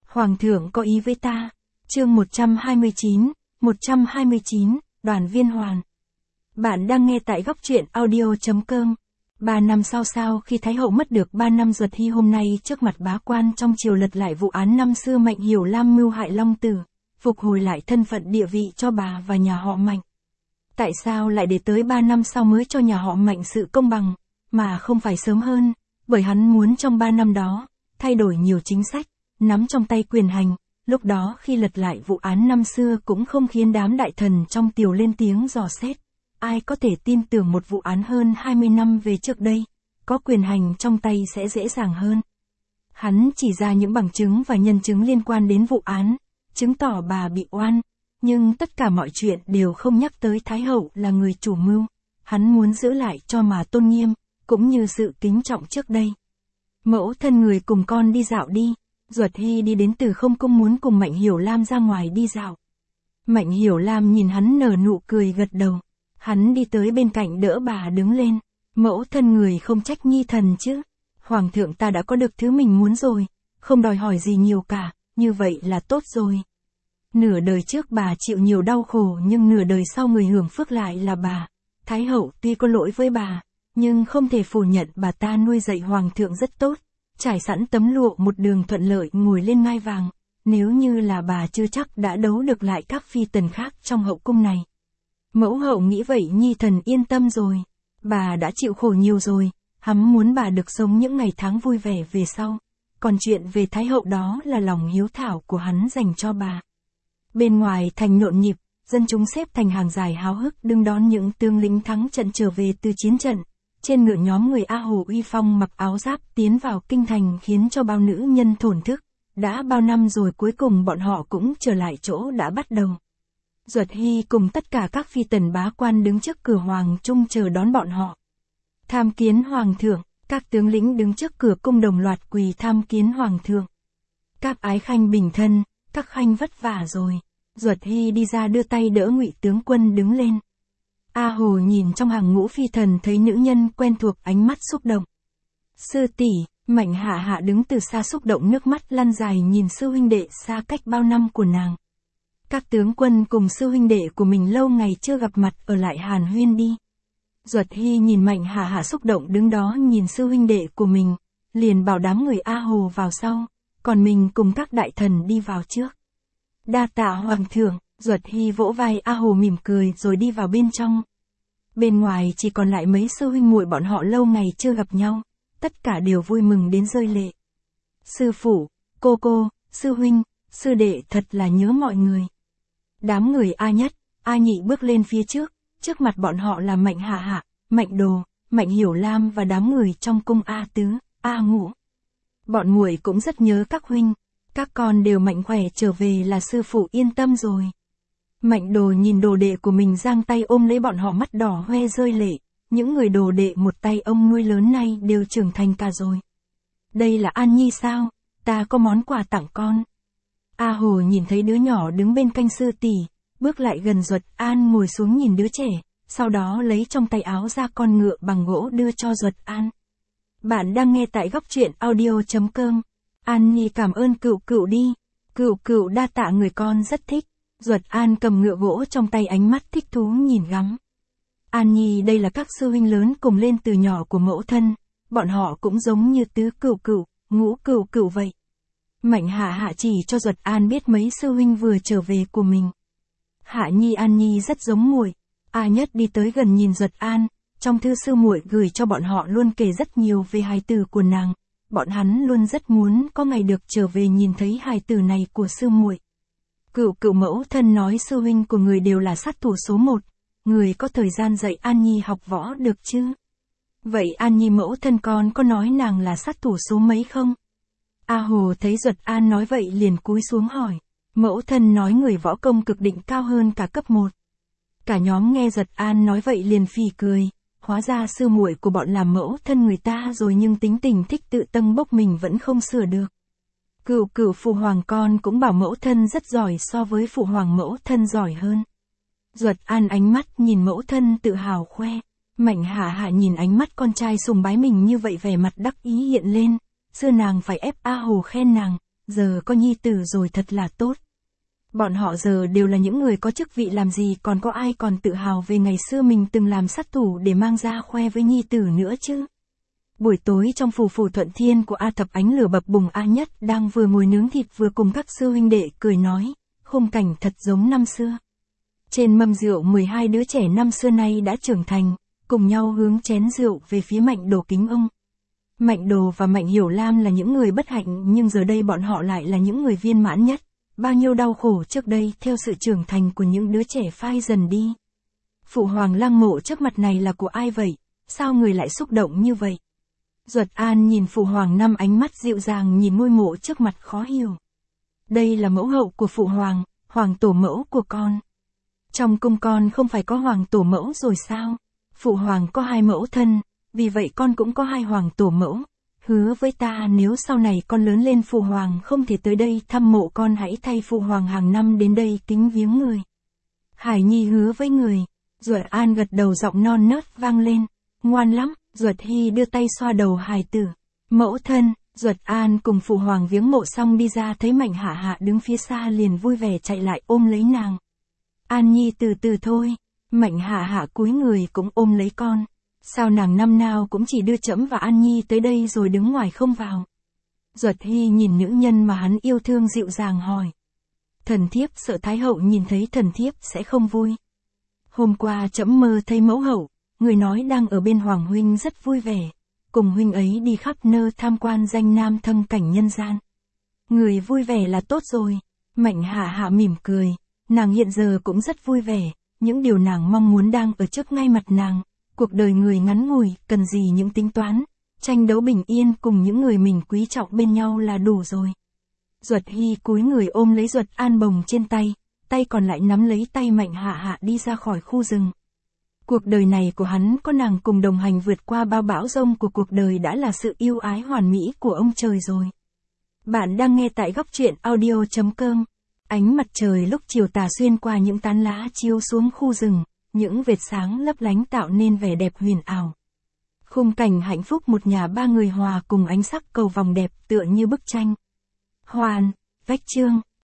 Hoàng thượng có ý với ta. Chương 129, Đoàn Viên Hoàn. Bạn đang nghe tại góc truyện audio.com. 3 năm sau khi Thái hậu mất được 3 năm, Duật Hy hôm nay trước mặt bá quan trong triều lật lại vụ án năm xưa Mạnh Hiểu Lam mưu hại Long Tử, phục hồi lại thân phận địa vị cho bà và nhà họ Mạnh. Tại sao lại để tới 3 năm sau mới cho nhà họ Mạnh sự công bằng, mà không phải sớm hơn? Bởi hắn muốn trong 3 năm đó, thay đổi nhiều chính sách, nắm trong tay quyền hành. Lúc đó khi lật lại vụ án năm xưa cũng không khiến đám đại thần trong triều lên tiếng dò xét. Ai có thể tin tưởng một vụ án hơn 20 năm về trước đây, có quyền hành trong tay sẽ dễ dàng hơn. Hắn chỉ ra những bằng chứng và nhân chứng liên quan đến vụ án, chứng tỏ bà bị oan, nhưng tất cả mọi chuyện đều không nhắc tới Thái hậu là người chủ mưu. Hắn muốn giữ lại cho mà tôn nghiêm, cũng như sự kính trọng trước đây. Mẫu thân người cùng con đi dạo đi. Duật Hy đi đến từ không cung muốn cùng Mạnh Hiểu Lam ra ngoài đi dạo. Mạnh Hiểu Lam nhìn hắn nở nụ cười gật đầu. Hắn đi tới bên cạnh đỡ bà đứng lên. Mẫu thân người không trách nhi thần chứ. Hoàng thượng ta đã có được thứ mình muốn rồi, không đòi hỏi gì nhiều cả, như vậy là tốt rồi. Nửa đời trước bà chịu nhiều đau khổ nhưng nửa đời sau người hưởng phước lại là bà. Thái hậu tuy có lỗi với bà, nhưng không thể phủ nhận bà ta nuôi dạy hoàng thượng rất tốt. Trải sẵn tấm lụa một đường thuận lợi ngồi lên ngai vàng, nếu như là bà chưa chắc đã đấu được lại các phi tần khác trong hậu cung này. Mẫu hậu nghĩ vậy nhi thần yên tâm rồi, bà đã chịu khổ nhiều rồi, hắn muốn bà được sống những ngày tháng vui vẻ về sau, còn chuyện về Thái hậu đó là lòng hiếu thảo của hắn dành cho bà. Bên ngoài thành nhộn nhịp, dân chúng xếp thành hàng dài háo hức đứng đón những tướng lính thắng trận trở về từ chiến trận. Trên ngựa nhóm người A Hồ uy phong mặc áo giáp tiến vào kinh thành khiến cho bao nữ nhân thổn thức. Đã bao năm rồi cuối cùng bọn họ cũng trở lại chỗ đã bắt đầu. Duật Hy cùng tất cả các phi tần bá quan đứng trước cửa hoàng trung chờ đón bọn họ. Tham kiến hoàng thượng, các tướng lĩnh đứng trước cửa cung đồng loạt quỳ tham kiến hoàng thượng. Các ái khanh bình thân, các khanh vất vả rồi. Duật Hy đi ra đưa tay đỡ Ngụy tướng quân đứng lên. A Hồ nhìn trong hàng ngũ phi thần thấy nữ nhân quen thuộc, ánh mắt xúc động. Sư tỷ, Mạnh Hạ Hạ đứng từ xa xúc động nước mắt lăn dài nhìn sư huynh đệ xa cách bao năm của nàng. Các tướng quân cùng sư huynh đệ của mình lâu ngày chưa gặp mặt ở lại hàn huyên đi. Duật Hy nhìn Mạnh Hạ Hạ xúc động đứng đó nhìn sư huynh đệ của mình, liền bảo đám người A Hồ vào sau, còn mình cùng các đại thần đi vào trước. Đa tạ hoàng thượng. Duật Hy vỗ vai A Hồ mỉm cười rồi đi vào bên trong. Bên ngoài chỉ còn lại mấy sư huynh muội bọn họ lâu ngày chưa gặp nhau, tất cả đều vui mừng đến rơi lệ. Sư phụ, cô, sư huynh, sư đệ thật là nhớ mọi người. Đám người A Nhất, A Nhị bước lên phía trước mặt bọn họ là Mạnh Hạ Hạ, Mạnh Đồ, Mạnh Hiểu Lam và đám người trong cung A Tứ, A Ngũ. Bọn muội cũng rất nhớ các huynh, các con đều mạnh khỏe trở về là sư phụ yên tâm rồi. Mạnh Đồ nhìn đồ đệ của mình giang tay ôm lấy bọn họ mắt đỏ hoe rơi lệ, những người đồ đệ một tay ông nuôi lớn nay đều trưởng thành cả rồi. Đây là An Nhi sao, ta có món quà tặng con. A Hồ nhìn thấy đứa nhỏ đứng bên canh sư tỷ, bước lại gần Duật An ngồi xuống nhìn đứa trẻ, sau đó lấy trong tay áo ra con ngựa bằng gỗ đưa cho Duật An. Bạn đang nghe tại góc truyện audio.com. An Nhi cảm ơn cựu đi, cựu đa tạ người con rất thích. Duật An cầm ngựa gỗ trong tay ánh mắt thích thú nhìn ngắm. An Nhi đây là các sư huynh lớn cùng lên từ nhỏ của mẫu thân, bọn họ cũng giống như tứ cựu, ngũ cựu vậy. Mạnh Hạ Hạ chỉ cho Duật An biết mấy sư huynh vừa trở về của mình. Hạ Nhi An Nhi rất giống muội. A Nhất đi tới gần nhìn Duật An, trong thư sư muội gửi cho bọn họ luôn kể rất nhiều về hài tử của nàng, bọn hắn luôn rất muốn có ngày được trở về nhìn thấy hài tử này của sư muội. Cựu mẫu thân nói sư huynh của người đều là sát thủ số 1, người có thời gian dạy An Nhi học võ được chứ? Vậy An Nhi mẫu thân con có nói nàng là sát thủ số mấy không? A Hồ thấy Duật An nói vậy liền cúi xuống hỏi, mẫu thân nói người võ công cực định cao hơn cả cấp 1. Cả nhóm nghe Duật An nói vậy liền phì cười, hóa ra sư muội của bọn là mẫu thân người ta rồi nhưng tính tình thích tự tâng bốc mình vẫn không sửa được. Cựu phụ hoàng con cũng bảo mẫu thân rất giỏi so với phụ hoàng mẫu thân giỏi hơn. Duật An ánh mắt nhìn mẫu thân tự hào khoe. Mạnh Hạ Hạ nhìn ánh mắt con trai sùng bái mình như vậy vẻ mặt đắc ý hiện lên. Xưa nàng phải ép A Hồ khen nàng, giờ có nhi tử rồi thật là tốt. Bọn họ giờ đều là những người có chức vị làm gì, còn có ai còn tự hào về ngày xưa mình từng làm sát thủ để mang ra khoe với nhi tử nữa chứ. Buổi tối trong phủ phủ Thuận Thiên của A Thập, ánh lửa bập bùng. A Nhất đang vừa ngồi nướng thịt vừa cùng các sư huynh đệ cười nói, khung cảnh thật giống năm xưa. Trên mâm rượu 12 đứa trẻ năm xưa nay đã trưởng thành, cùng nhau hướng chén rượu về phía Mạnh Đồ kính ông. Mạnh Đồ và Mạnh Hiểu Lam là những người bất hạnh, nhưng giờ đây bọn họ lại là những người viên mãn nhất. Bao nhiêu đau khổ trước đây theo sự trưởng thành của những đứa trẻ phai dần đi. Phụ hoàng lăng mộ trước mặt này là của ai vậy? Sao người lại xúc động như vậy? Duật An nhìn phụ hoàng năm ánh mắt dịu dàng nhìn ngôi mộ trước mặt khó hiểu. Đây là mẫu hậu của phụ hoàng, hoàng tổ mẫu của con. Trong cung con không phải có hoàng tổ mẫu rồi sao? Phụ hoàng có 2 mẫu thân, vì vậy con cũng có 2 hoàng tổ mẫu. Hứa với ta nếu sau này con lớn lên phụ hoàng không thể tới đây thăm mộ con, hãy thay phụ hoàng hàng năm đến đây kính viếng người. Hải Nhi hứa với người. Duật An gật đầu, giọng non nớt vang lên. Ngoan lắm. Duật Hy đưa tay xoa đầu hài tử. Mẫu thân. Duật An cùng phụ hoàng viếng mộ xong đi ra thấy Mạnh Hạ Hạ đứng phía xa liền vui vẻ chạy lại ôm lấy nàng. An Nhi từ từ thôi. Mạnh Hạ Hạ cúi người cũng ôm lấy con. Sao nàng năm nào cũng chỉ đưa trẫm và An Nhi tới đây rồi đứng ngoài không vào? Duật Hy nhìn nữ nhân mà hắn yêu thương dịu dàng hỏi. Thần thiếp sợ Thái hậu nhìn thấy thần thiếp sẽ không vui. Hôm qua trẫm mơ thấy mẫu hậu, người nói đang ở bên hoàng huynh rất vui vẻ, cùng huynh ấy đi khắp nơi tham quan danh nam thâm cảnh nhân gian. Người vui vẻ là tốt rồi. Mạnh Hạ Hạ mỉm cười, nàng hiện giờ cũng rất vui vẻ, những điều nàng mong muốn đang ở trước ngay mặt nàng. Cuộc đời người ngắn ngủi, cần gì những tính toán, tranh đấu, bình yên cùng những người mình quý trọng bên nhau là đủ rồi. Duật Hy cúi người ôm lấy Duật An bồng trên tay, tay còn lại nắm lấy tay Mạnh Hạ Hạ đi ra khỏi khu rừng. Cuộc đời này của hắn có nàng cùng đồng hành vượt qua bao bão giông của cuộc đời đã là sự yêu ái hoàn mỹ của ông trời rồi. Bạn đang nghe tại Góc Truyện Audio.com. Ánh mặt trời lúc chiều tà xuyên qua những tán lá chiếu xuống khu rừng. Những vệt sáng lấp lánh tạo nên vẻ đẹp huyền ảo. Khung cảnh hạnh phúc một nhà 3 người hòa cùng ánh sắc cầu vồng đẹp tựa như bức tranh. Hoàn, vách chương.